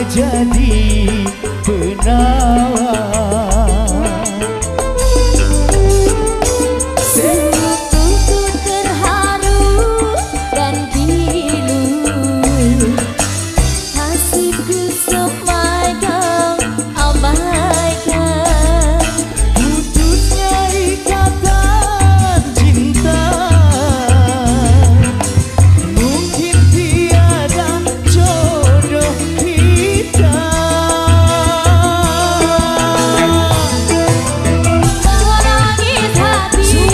jadi penawar. Sekutuku terharu dan pilu, kasihku semai kau abaikan. Putusnya ikatan cinta, mungkin tiada jodoh kita. Menangis hati,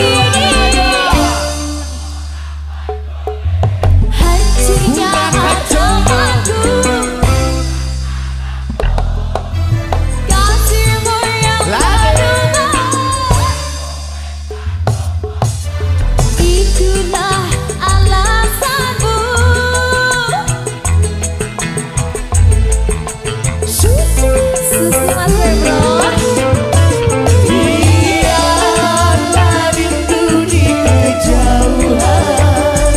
hancurnya harapanku. Kasihmu yang berubah, itulah alasanmu. Susu Mas Bro. Biarlah rindu di kejauhan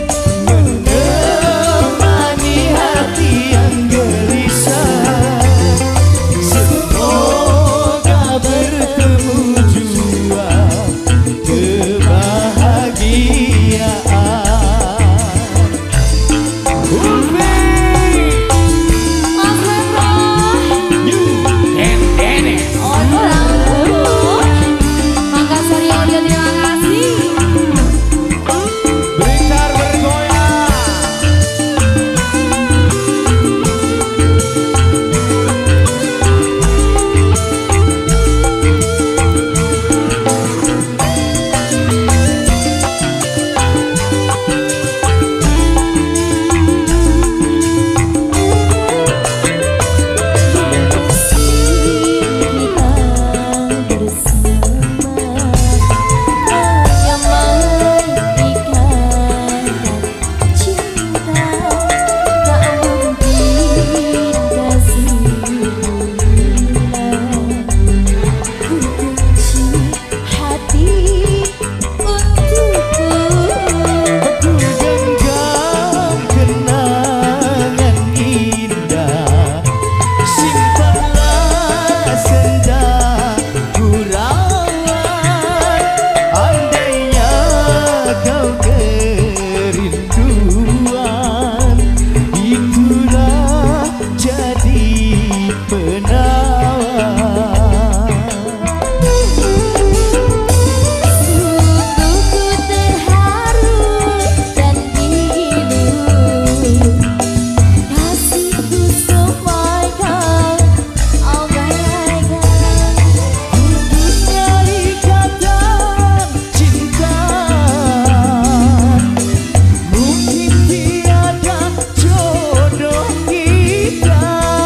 menemani hati yang gelisah. Semoga bertemu jua kebahagiaan. Mas Bro. You and Dennis. Makassar Audio, terima kasih. Blitar bergoyang. Ku genggam kenangan indah, simpanlah senja ku rawat. Andainya kau kerinduan, itulah jadi penawar. Sukuku terharu dan pilu, kasihku semai kau abaikan. Putusnya ikatan cinta, mungkin tiada jodoh kita.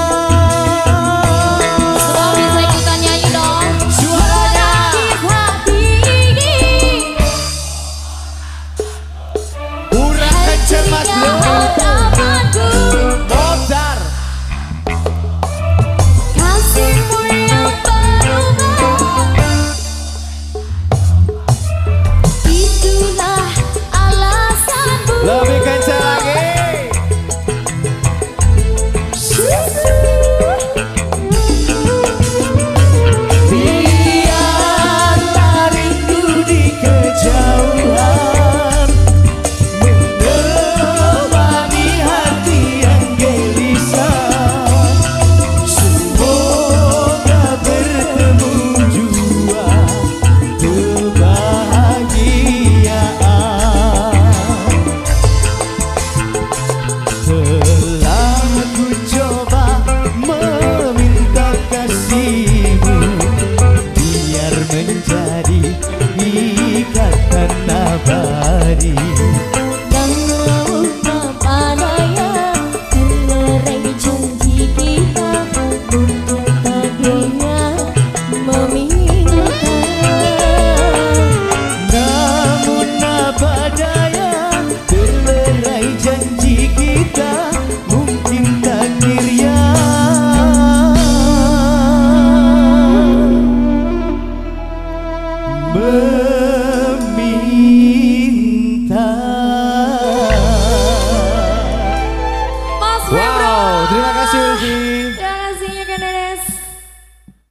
Semua bisa ikutan nyanyi dong. Suaranya Hati ini kurang kenceng mas bro. harapanku. Motor Kasihmu yang berubah, itulah alasanmu. lebih kenceng lagi. Biarlah rindu di kejauhan menemani hati yang gelisah. Semoga bertemu jua kebahagiaan. Telah ku coba meminta kasihmu, biar menjadi ikatan abadi. Namun padanya melerai janji kita untuk baginya meminta. Namun apa daya, terlerai janji kita, mungkin takdir yang